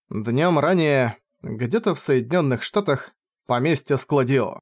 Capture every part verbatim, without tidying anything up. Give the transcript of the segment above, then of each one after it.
Днём ранее, где-то в Соединённых Штатах, поместье Складио.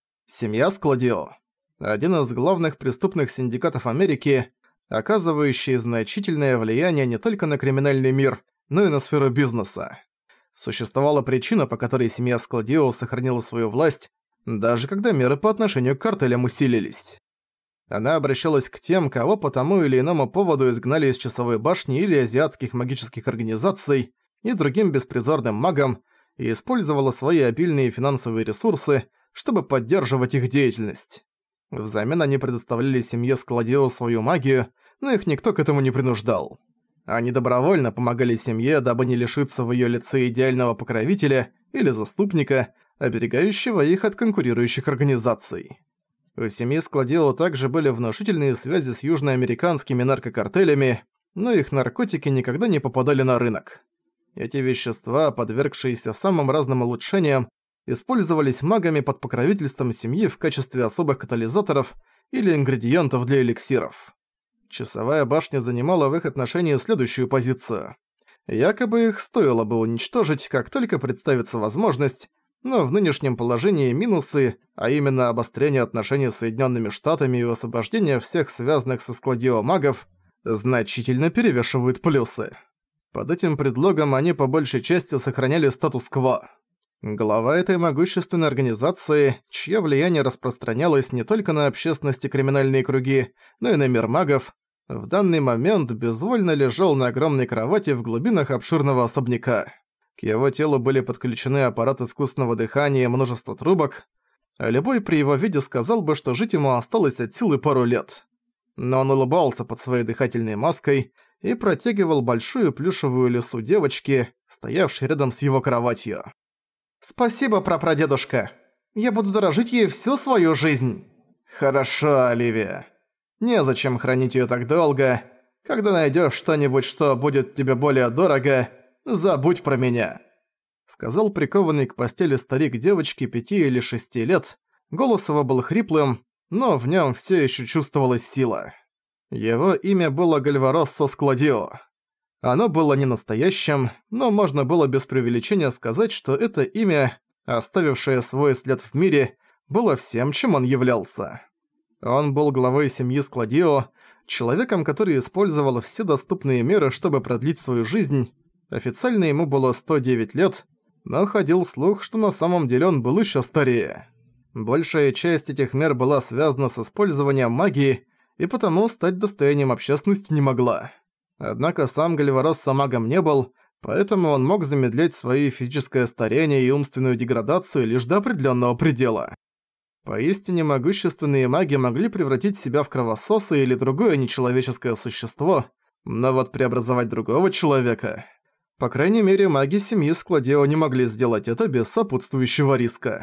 Семья Складио– один из главных преступных синдикатов Америки, оказывающий значительное влияние не только на криминальный мир, но и на сферу бизнеса. Существовала причина, по которой семья Складио сохранила свою власть, даже когда меры по отношению к картелям усилились. Она обращалась к тем, кого по тому или иному поводу изгнали из Часовой башни или азиатских магических организаций, и другим беспризорным магам, и использовала свои обильные финансовые ресурсы, чтобы поддерживать их деятельность. Взамен они предоставляли семье Складио свою магию, но их никто к этому не принуждал. Они добровольно помогали семье, дабы не лишиться в её лице идеального покровителя или заступника, оберегающего их от конкурирующих организаций. У семьи Складио также были внушительные связи с южноамериканскими наркокартелями, но их наркотики никогда не попадали на рынок. Эти вещества, подвергшиеся самым разным улучшениям, использовались магами под покровительством семьи в качестве особых катализаторов или ингредиентов для эликсиров. Часовая башня занимала в их отношении следующую позицию. Якобы их стоило бы уничтожить, как только представится возможность, но в нынешнем положении минусы, а именно обострение отношений с Соединенными Штатами и освобождение всех связанных со Складио магов, значительно перевешивают плюсы. Под этим предлогом они по большей части сохраняли статус-кво. Глава этой могущественной организации, чье влияние распространялось не только на общественность и криминальные круги, но и на мир магов, в данный момент безвольно лежал на огромной кровати в глубинах обширного особняка. К его телу были подключены аппарат искусственного дыхания и множество трубок, а любой при его виде сказал бы, что жить ему осталось от силы пару лет. Но он улыбался под своей дыхательной маской и протягивал большую плюшевую лису девочки, стоявшей рядом с его кроватью. «Спасибо, прапрадедушка. Я буду дорожить ей всю свою жизнь». «Хорошо, Оливия. Незачем хранить её так долго. Когда найдёшь что-нибудь, что будет тебе более дорого, забудь про меня», — сказал прикованный к постели старик девочки пяти или шести лет. Голос его был хриплым, но в нём всё ещё чувствовалась сила. Его имя было Гальвароссо Складио. Оно было не настоящим, но можно было без преувеличения сказать, что это имя, оставившее свой след в мире, было всем, чем он являлся. Он был главой семьи Складио, человеком, который использовал все доступные меры, чтобы продлить свою жизнь. Официально ему было сто девять лет, но ходил слух, что на самом деле он был ещё старее. Большая часть этих мер была связана с использованием магии, и потому стать достоянием общественности не могла. Однако сам Гальвароссо магом не был, поэтому он мог замедлять свои физическое старение и умственную деградацию лишь до определенного предела. Поистине могущественные маги могли превратить себя в кровососа или другое нечеловеческое существо, но вот преобразовать другого человека... По крайней мере, маги семьи Складио не могли сделать это без сопутствующего риска.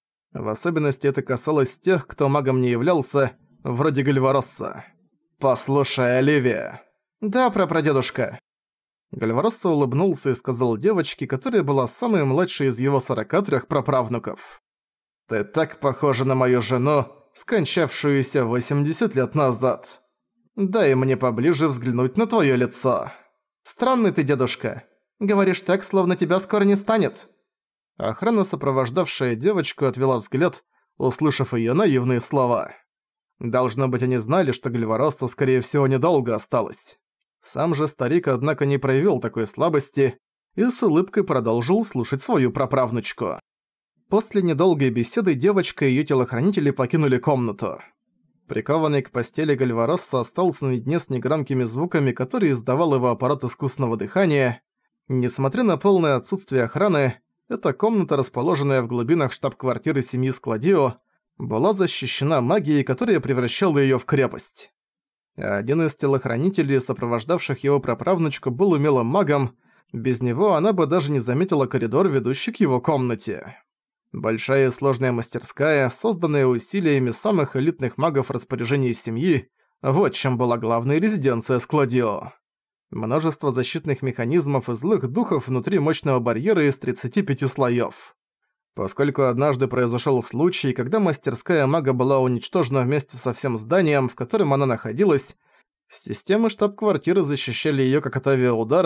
В особенности это касалось тех, кто магом не являлся, вроде Гальвароссо. «Послушай, Оливия». «Да, прапрадедушка». Гальвароссо улыбнулся и сказал девочке, которая была самой младшей из его сорока трёх праправнуков. «Ты так похожа на мою жену, скончавшуюся восемьдесят лет назад. Дай мне поближе взглянуть на твоё лицо». «Странный ты, дедушка. Говоришь так, словно тебя скоро не станет». Охрана, сопровождавшая девочку, отвела взгляд, услышав её наивные слова. Должно быть, они знали, что Гальвароссо, скорее всего, недолго осталось. Сам же старик, однако, не проявил такой слабости и с улыбкой продолжил слушать свою праправнучку. После недолгой беседы девочка и её телохранители покинули комнату. Прикованный к постели Гальвароссо остался наедине с негромкими звуками, которые издавал его аппарат искусственного дыхания. Несмотря на полное отсутствие охраны, эта комната, расположенная в глубинах штаб-квартиры семьи Складио, была защищена магией, которая превращала её в крепость. Один из телохранителей, сопровождавших его праправнучку, был умелым магом, без него она бы даже не заметила коридор, ведущий к его комнате. Большая и сложная мастерская, созданная усилиями самых элитных магов в распоряжении семьи, вот чем была главная резиденция Складио. Множество защитных механизмов и злых духов внутри мощного барьера из тридцати пяти слоёв. Поскольку однажды произошёл случай, когда мастерская мага была уничтожена вместе со всем зданием, в котором она находилась, системы штаб-квартиры защищали её как от авиаударов,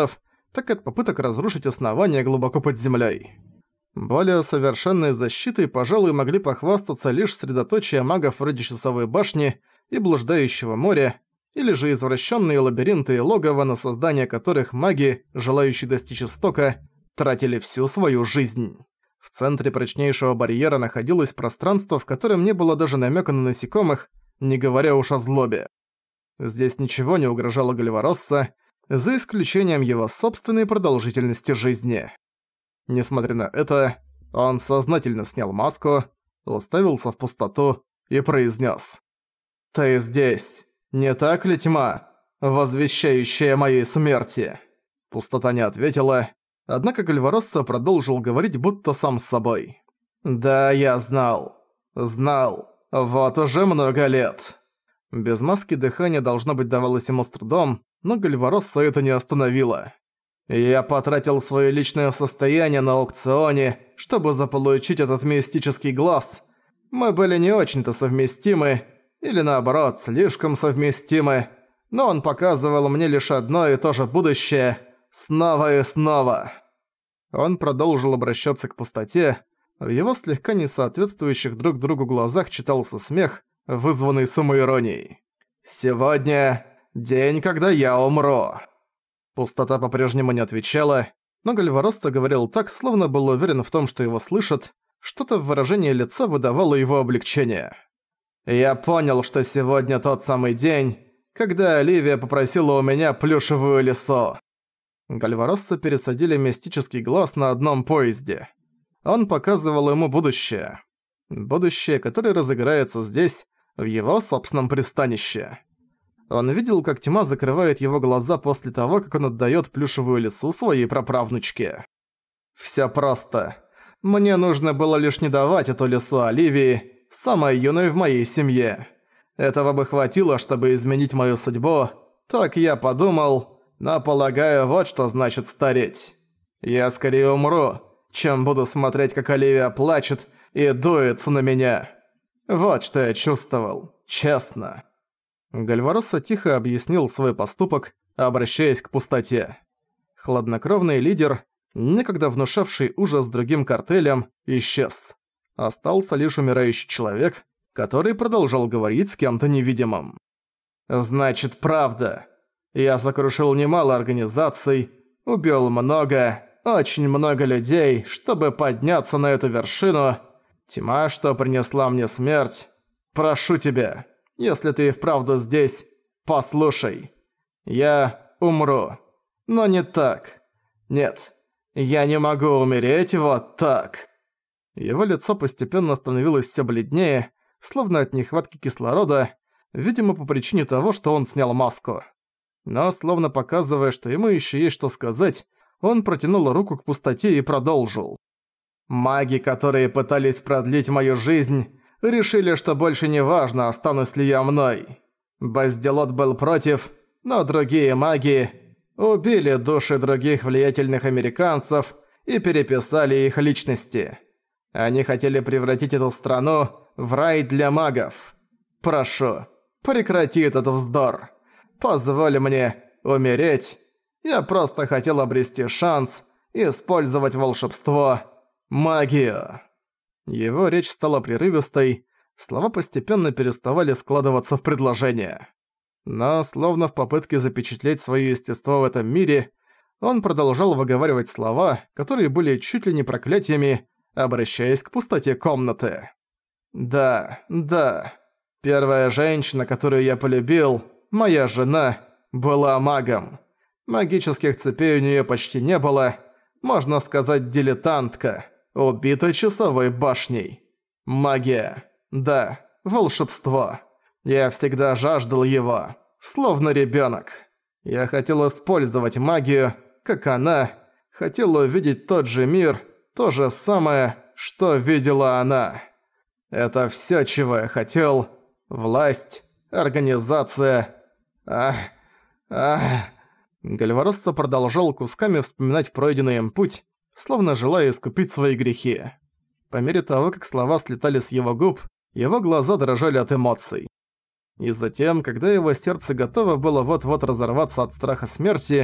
так и от попыток разрушить основания глубоко под землей. Более совершенной защитой, пожалуй, могли похвастаться лишь средоточие магов вроде Часовой башни и Блуждающего моря, или же извращенные лабиринты и логово, на создание которых маги, желающие достичь истока, тратили всю свою жизнь. В центре прочнейшего барьера находилось пространство, в котором не было даже намека на насекомых, не говоря уж о злобе. Здесь ничего не угрожало Гальваросса, за исключением его собственной продолжительности жизни. Несмотря на это, он сознательно снял маску, уставился в пустоту и произнес: «Ты здесь, не так ли, тьма, возвещающая моей смерти?» Пустота не ответила, однако Гальваросса продолжил говорить будто сам с собой. «Да, я знал. Знал. Вот уже много лет». Без маски дыхание, должно быть, давалось ему с трудом, но Гальваросса это не остановило. «Я потратил своё личное состояние на аукционе, чтобы заполучить этот мистический глаз. Мы были не очень-то совместимы, или наоборот, слишком совместимы, но он показывал мне лишь одно и то же будущее, снова и снова». Он продолжил обращаться к пустоте, в его слегка несоответствующих друг другу глазах читался смех, вызванный самоиронией. «Сегодня день, когда я умру». Пустота по-прежнему не отвечала, но Гальваросса говорил так, словно был уверен в том, что его слышат, что-то в выражении лица выдавало его облегчение. «Я понял, что сегодня тот самый день, когда Оливия попросила у меня плюшевую лису». Гальваросса пересадили мистический глаз на одном поезде. Он показывал ему будущее. Будущее, которое разыграется здесь, в его собственном пристанище. Он видел, как тьма закрывает его глаза после того, как он отдаёт плюшевую лису своей праправнучке. «Всё просто. Мне нужно было лишь не давать эту лису Оливии, самой юной в моей семье. Этого бы хватило, чтобы изменить мою судьбу. Так я подумал, но полагаю, вот что значит стареть. Я скорее умру, чем буду смотреть, как Оливия плачет и дуется на меня. Вот что я чувствовал, честно». Гальваросса тихо объяснил свой поступок, обращаясь к пустоте. Хладнокровный лидер, некогда внушавший ужас другим картелям, исчез. Остался лишь умирающий человек, который продолжал говорить с кем-то невидимым. «Значит, правда. Я сокрушил немало организаций, убил много, очень много людей, чтобы подняться на эту вершину. Тьма, что принесла мне смерть. Прошу тебя, если ты и вправду здесь, послушай. Я умру. Но не так. Нет, я не могу умереть вот так». Его лицо постепенно становилось всё бледнее, словно от нехватки кислорода, видимо, по причине того, что он снял маску. Но, словно показывая, что ему ещё есть что сказать, он протянул руку к пустоте и продолжил. «Маги, которые пытались продлить мою жизнь, решили, что больше не важно, останусь ли я мной. Безделот был против, но другие маги убили души других влиятельных американцев и переписали их личности. Они хотели превратить эту страну в рай для магов. Прошу, прекрати этот вздор. Позволь мне умереть. Я просто хотел обрести шанс использовать волшебство, магию». Его речь стала прерывистой, слова постепенно переставали складываться в предложения. Но, словно в попытке запечатлеть своё естество в этом мире, он продолжал выговаривать слова, которые были чуть ли не проклятиями, обращаясь к пустоте комнаты. «Да, да. Первая женщина, которую я полюбил, моя жена, была магом. Магических цепей у неё почти не было, можно сказать, дилетантка, убита Часовой башней. Магия. Да, волшебство. Я всегда жаждал его, словно ребёнок. Я хотел использовать магию, как она, хотел увидеть тот же мир, то же самое, что видела она. Это всё, чего я хотел. Власть, организация. Ах, ах». Гальваросса продолжал кусками вспоминать пройденный им путь, словно желая искупить свои грехи. По мере того, как слова слетали с его губ, его глаза дрожали от эмоций. И затем, когда его сердце готово было вот-вот разорваться от страха смерти,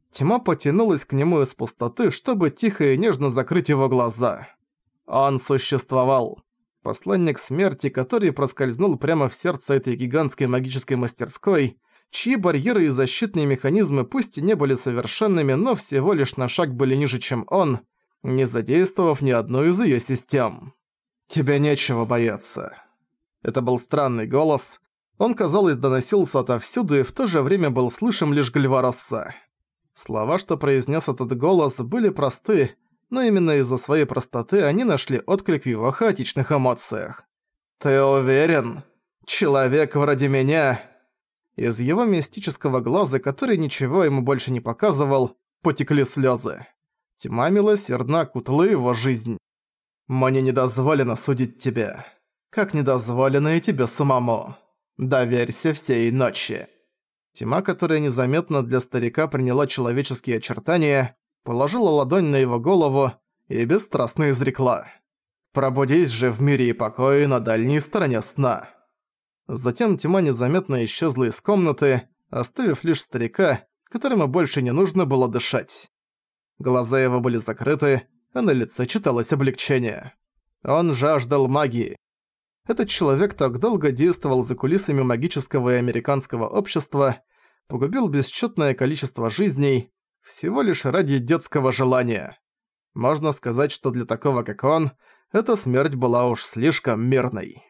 Тьма потянулась к нему из пустоты, чтобы тихо и нежно закрыть его глаза. Он существовал. Посланник смерти, который проскользнул прямо в сердце этой гигантской магической мастерской, чьи барьеры и защитные механизмы пусть и не были совершенными, но всего лишь на шаг были ниже, чем он, не задействовав ни одну из её систем. «Тебе нечего бояться». Это был странный голос. Он, казалось, доносился отовсюду и в то же время был слышим лишь Гальваросса. Слова, что произнес этот голос, были просты, но именно из-за своей простоты они нашли отклик в его хаотичных эмоциях. «Ты уверен? Человек вроде меня...» Из его мистического глаза, который ничего ему больше не показывал, потекли слезы. Тьма милосердно окутала его жизнь. «Мне не дозволено судить тебя, как не дозволено и тебе самому. Доверься всей ночи». Тьма, которая незаметно для старика приняла человеческие очертания, положила ладонь на его голову и бесстрастно изрекла: «Пробудись же в мире и покое на дальней стороне сна». Затем тьма незаметно исчезла из комнаты, оставив лишь старика, которому больше не нужно было дышать. Глаза его были закрыты, а на лице читалось облегчение. Он жаждал магии. Этот человек так долго действовал за кулисами магического и американского общества, погубил бесчетное количество жизней, всего лишь ради детского желания. Можно сказать, что для такого, как он, эта смерть была уж слишком мирной.